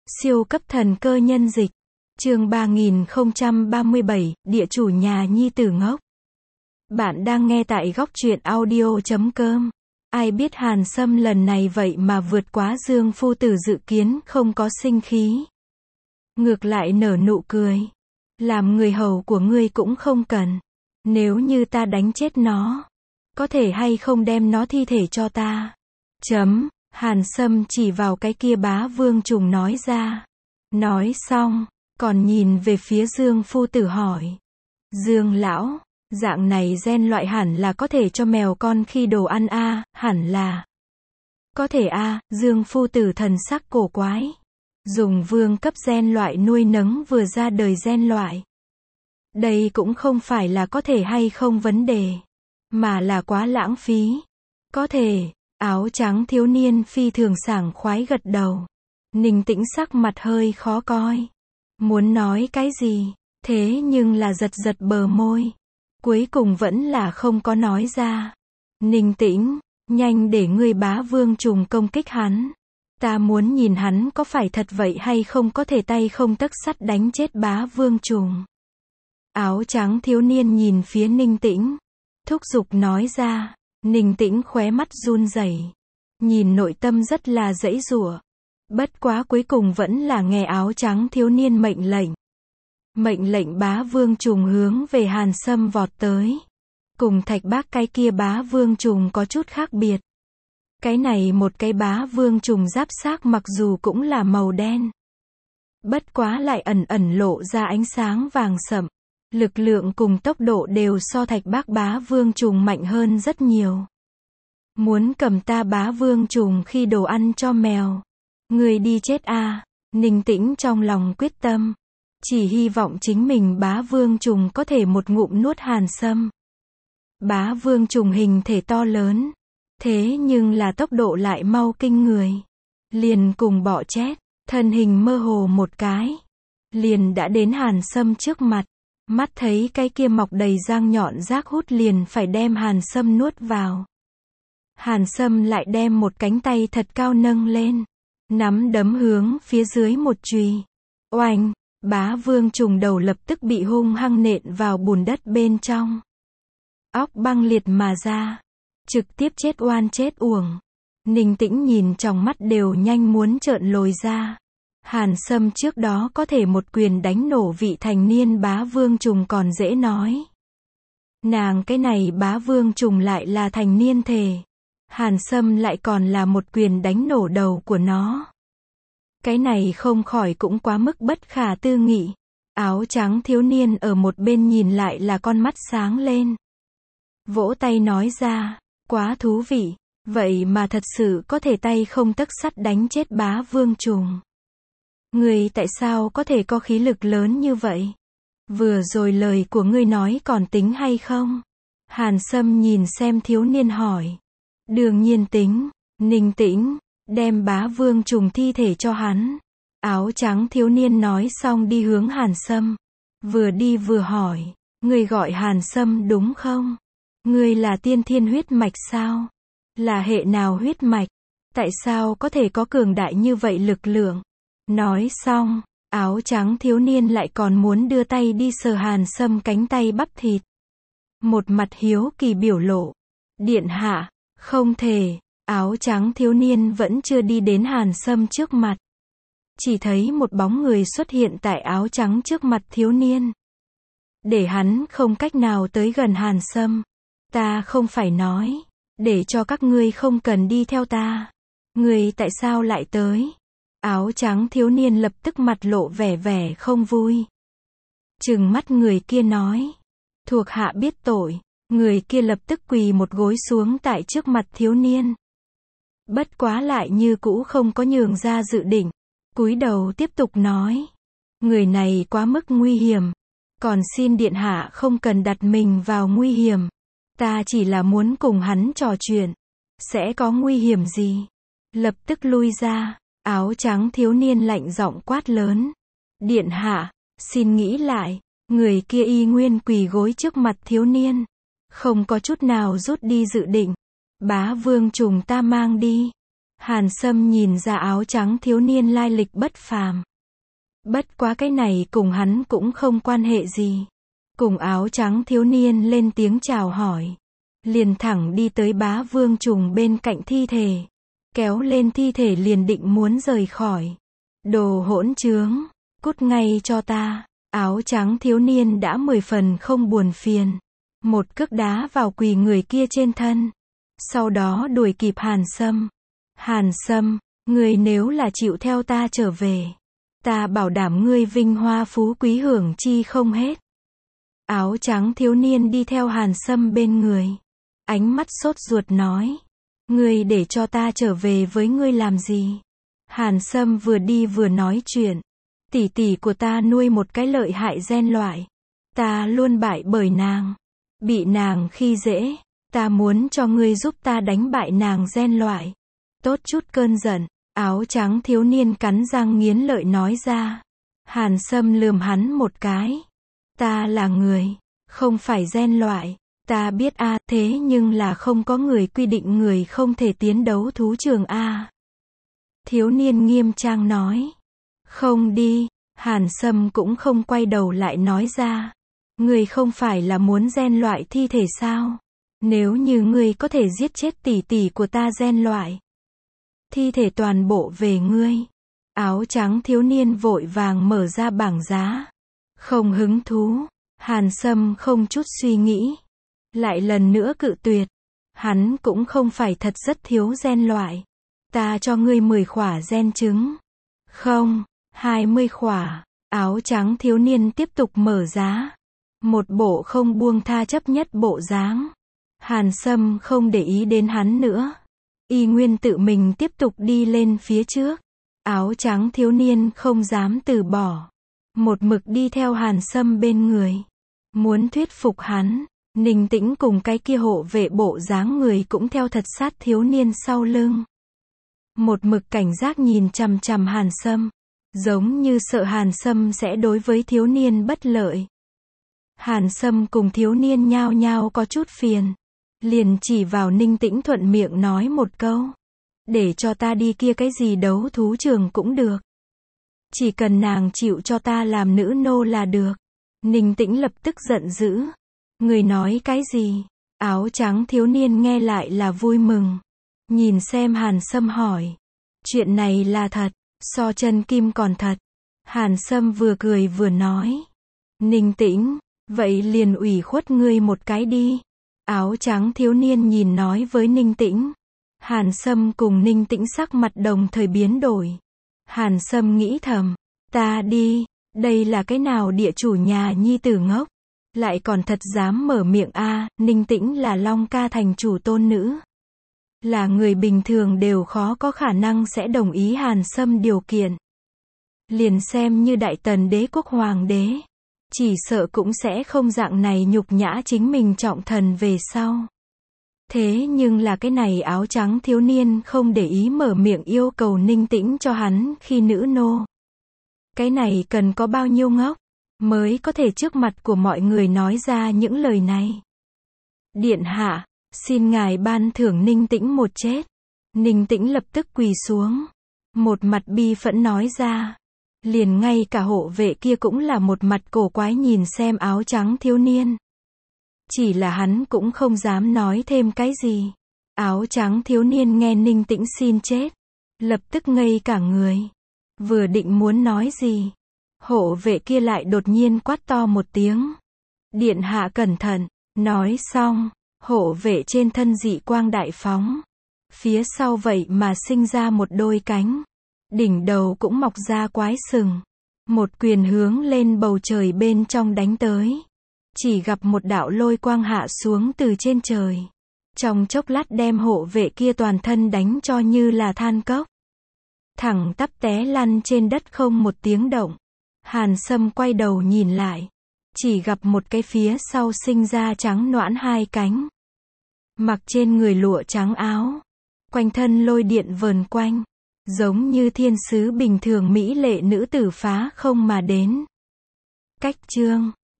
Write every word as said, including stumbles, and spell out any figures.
Siêu cấp thần cơ nhân dịch. Chương ba nghìn không trăm ba mươi bảy, địa chủ nhà nhi tử ngốc. Bạn đang nghe tại góc truyện audio chấm com. Ai biết Hàn Sâm lần này vậy mà vượt quá Dương phu tử dự kiến, không có sinh khí. Ngược lại nở nụ cười. Làm người hầu của ngươi cũng không cần. Nếu như ta đánh chết nó, có thể hay không đem nó thi thể cho ta? Chấm. Hàn Sâm chỉ vào cái kia bá vương trùng nói ra. Nói xong, còn nhìn về phía Dương phu tử hỏi. Dương lão, dạng này gen loại hẳn là có thể cho mèo con khi đồ ăn a, à, hẳn là. Có thể a, à, Dương phu tử thần sắc cổ quái. Dùng vương cấp gen loại nuôi nấng vừa ra đời gen loại. Đây cũng không phải là có thể hay không vấn đề, mà là quá lãng phí. Có thể. Áo trắng thiếu niên phi thường sảng khoái gật đầu. Ninh Tĩnh sắc mặt hơi khó coi. Muốn nói cái gì, thế nhưng là giật giật bờ môi. Cuối cùng vẫn là không có nói ra. Ninh Tĩnh, nhanh để ngươi bá vương trùng công kích hắn. Ta muốn nhìn hắn có phải thật vậy hay không, có thể tay không tấc sắt đánh chết bá vương trùng. Áo trắng thiếu niên nhìn phía Ninh Tĩnh, thúc giục nói ra. Ninh Tĩnh khóe mắt run rẩy, nhìn nội tâm rất là giãy giụa. Bất quá cuối cùng vẫn là nghe áo trắng thiếu niên mệnh lệnh. Mệnh lệnh bá vương trùng hướng về Hàn Sâm vọt tới. Cùng Thạch Bác cái kia bá vương trùng có chút khác biệt. Cái này một cái bá vương trùng giáp xác mặc dù cũng là màu đen, bất quá lại ẩn ẩn lộ ra ánh sáng vàng sậm. Lực lượng cùng tốc độ đều so Thạch Bác bá vương trùng mạnh hơn rất nhiều. Muốn cầm ta bá vương trùng khi đồ ăn cho mèo, người đi chết a. À. Ninh Tĩnh trong lòng quyết tâm, chỉ hy vọng chính mình bá vương trùng có thể một ngụm nuốt Hàn Sâm. Bá vương trùng hình thể to lớn, thế nhưng là tốc độ lại mau kinh người. Liền cùng bọ chét, thân hình mơ hồ một cái, liền đã đến Hàn Sâm trước mặt. Mắt thấy cái kia mọc đầy răng nhọn rác hút liền phải đem Hàn Sâm nuốt vào. Hàn Sâm lại đem một cánh tay thật cao nâng lên, nắm đấm hướng phía dưới một chùy. Oanh, bá vương trùng đầu lập tức bị hung hăng nện vào bùn đất bên trong. Óc băng liệt mà ra, trực tiếp chết oan chết uổng. Ninh Tĩnh nhìn trong mắt đều nhanh muốn trợn lồi ra. Hàn Sâm trước đó có thể một quyền đánh nổ vị thành niên bá vương trùng còn dễ nói. Nàng cái này bá vương trùng lại là thành niên thể. Hàn Sâm lại còn là một quyền đánh nổ đầu của nó. Cái này không khỏi cũng quá mức bất khả tư nghị. Áo trắng thiếu niên ở một bên nhìn lại là con mắt sáng lên. Vỗ tay nói ra, quá thú vị, vậy mà thật sự có thể tay không tấc sắt đánh chết bá vương trùng. Ngươi tại sao có thể có khí lực lớn như vậy? Vừa rồi lời của ngươi nói còn tính hay không? Hàn Sâm nhìn xem thiếu niên hỏi. Đương nhiên tính. Ninh Tĩnh, đem bá vương trùng thi thể cho hắn. Áo trắng thiếu niên nói xong đi hướng Hàn Sâm. Vừa đi vừa hỏi. Ngươi gọi Hàn Sâm đúng không? Ngươi là tiên thiên huyết mạch sao? Là hệ nào huyết mạch? Tại sao có thể có cường đại như vậy lực lượng? Nói xong, áo trắng thiếu niên lại còn muốn đưa tay đi sờ Hàn Sâm cánh tay bắp thịt. Một mặt hiếu kỳ biểu lộ. Điện hạ, không thể. Áo trắng thiếu niên vẫn chưa đi đến Hàn Sâm trước mặt. Chỉ thấy một bóng người xuất hiện tại áo trắng trước mặt thiếu niên. Để hắn không cách nào tới gần Hàn Sâm. Ta không phải nói, để cho các ngươi không cần đi theo ta. Ngươi tại sao lại tới? Áo trắng thiếu niên lập tức mặt lộ vẻ vẻ không vui. Trừng mắt người kia nói. Thuộc hạ biết tội. Người kia lập tức quỳ một gối xuống tại trước mặt thiếu niên. Bất quá lại như cũ không có nhường ra dự định. Cúi đầu tiếp tục nói. Người này quá mức nguy hiểm. Còn xin điện hạ không cần đặt mình vào nguy hiểm. Ta chỉ là muốn cùng hắn trò chuyện. Sẽ có nguy hiểm gì? Lập tức lui ra. Áo trắng thiếu niên lạnh giọng quát lớn. Điện hạ, xin nghĩ lại. Người kia y nguyên quỳ gối trước mặt thiếu niên. Không có chút nào rút đi dự định. Bá vương trùng ta mang đi. Hàn Sâm nhìn ra áo trắng thiếu niên lai lịch bất phàm. Bất quá cái này cùng hắn cũng không quan hệ gì. Cùng áo trắng thiếu niên lên tiếng chào hỏi. Liền thẳng đi tới bá vương trùng bên cạnh thi thể. Kéo lên thi thể liền định muốn rời khỏi. Đồ hỗn trướng, cút ngay cho ta. Áo trắng thiếu niên đã mười phần không buồn phiền. Một cước đá vào quỳ người kia trên thân. Sau đó đuổi kịp Hàn Sâm. Hàn Sâm, ngươi nếu là chịu theo ta trở về, ta bảo đảm ngươi vinh hoa phú quý hưởng chi không hết. Áo trắng thiếu niên đi theo Hàn Sâm bên người. Ánh mắt sốt ruột nói. Ngươi để cho ta trở về với ngươi làm gì? Hàn Sâm vừa đi vừa nói chuyện. Tỷ tỷ của ta nuôi một cái lợi hại gen loại. Ta luôn bại bởi nàng. Bị nàng khi dễ. Ta muốn cho ngươi giúp ta đánh bại nàng gen loại. Tốt chút cơn giận. Áo trắng thiếu niên cắn răng nghiến lợi nói ra. Hàn Sâm lườm hắn một cái. Ta là người, không phải gen loại. Ta biết a, à, thế nhưng là không có người quy định người không thể tiến đấu thú trường a. À. Thiếu niên nghiêm trang nói. Không đi. Hàn Sâm cũng không quay đầu lại nói ra. Người không phải là muốn gen loại thi thể sao? Nếu như ngươi có thể giết chết tỷ tỷ của ta gen loại, thi thể toàn bộ về ngươi. Áo trắng thiếu niên vội vàng mở ra bảng giá. Không hứng thú. Hàn Sâm không chút suy nghĩ. Lại lần nữa cự tuyệt. Hắn cũng không phải thật rất thiếu gen loại. Ta cho ngươi mười khỏa gen trứng. Không, hai mươi khỏa. Áo trắng thiếu niên tiếp tục mở giá. Một bộ không buông tha chấp nhất bộ dáng. Hàn Sâm không để ý đến hắn nữa. Y nguyên tự mình tiếp tục đi lên phía trước. Áo trắng thiếu niên không dám từ bỏ. Một mực đi theo Hàn Sâm bên người. Muốn thuyết phục hắn. Ninh Tĩnh cùng cái kia hộ vệ bộ dáng người cũng theo thật sát thiếu niên sau lưng. Một mực cảnh giác nhìn chằm chằm Hàn Sâm. Giống như sợ Hàn Sâm sẽ đối với thiếu niên bất lợi. Hàn Sâm cùng thiếu niên nhao nhao có chút phiền. Liền chỉ vào Ninh Tĩnh thuận miệng nói một câu. Để cho ta đi kia cái gì đấu thú trường cũng được. Chỉ cần nàng chịu cho ta làm nữ nô là được. Ninh Tĩnh lập tức giận dữ. Người nói cái gì? Áo trắng thiếu niên nghe lại là vui mừng. Nhìn xem Hàn Sâm hỏi. Chuyện này là thật, so chân kim còn thật. Hàn Sâm vừa cười vừa nói. Ninh Tĩnh, vậy liền ủy khuất ngươi một cái đi. Áo trắng thiếu niên nhìn nói với Ninh Tĩnh. Hàn Sâm cùng Ninh Tĩnh sắc mặt đồng thời biến đổi. Hàn Sâm nghĩ thầm. Ta đi, đây là cái nào địa chủ nhà nhi tử ngốc. Lại còn thật dám mở miệng a. À, Ninh Tĩnh là Long Ca thành chủ tôn nữ. Là người bình thường đều khó có khả năng sẽ đồng ý Hàn Sâm điều kiện. Liền xem như Đại Tần đế quốc hoàng đế. Chỉ sợ cũng sẽ không dạng này nhục nhã chính mình trọng thần về sau. Thế nhưng là cái này áo trắng thiếu niên không để ý mở miệng yêu cầu Ninh Tĩnh cho hắn khi nữ nô. Cái này cần có bao nhiêu ngốc mới có thể trước mặt của mọi người nói ra những lời này. Điện hạ, xin ngài ban thưởng Ninh Tĩnh một chết. Ninh Tĩnh lập tức quỳ xuống. Một mặt bi phẫn nói ra. Liền ngay cả hộ vệ kia cũng là một mặt cổ quái nhìn xem áo trắng thiếu niên. Chỉ là hắn cũng không dám nói thêm cái gì. Áo trắng thiếu niên nghe Ninh Tĩnh xin chết. Lập tức ngây cả người. Vừa định muốn nói gì. Hộ vệ kia lại đột nhiên quát to một tiếng. Điện hạ cẩn thận. Nói xong, hộ vệ trên thân dị quang đại phóng. Phía sau vậy mà sinh ra một đôi cánh. Đỉnh đầu cũng mọc ra quái sừng. Một quyền hướng lên bầu trời bên trong đánh tới. Chỉ gặp một đạo lôi quang hạ xuống từ trên trời. Trong chốc lát đem hộ vệ kia toàn thân đánh cho như là than cốc. Thẳng tắp té lăn trên đất không một tiếng động. Hàn Sâm quay đầu nhìn lại. Chỉ gặp một cái phía sau sinh ra trắng noãn hai cánh. Mặc trên người lụa trắng áo. Quanh thân lôi điện vờn quanh. Giống như thiên sứ bình thường mỹ lệ nữ tử phá không mà đến. Cách chương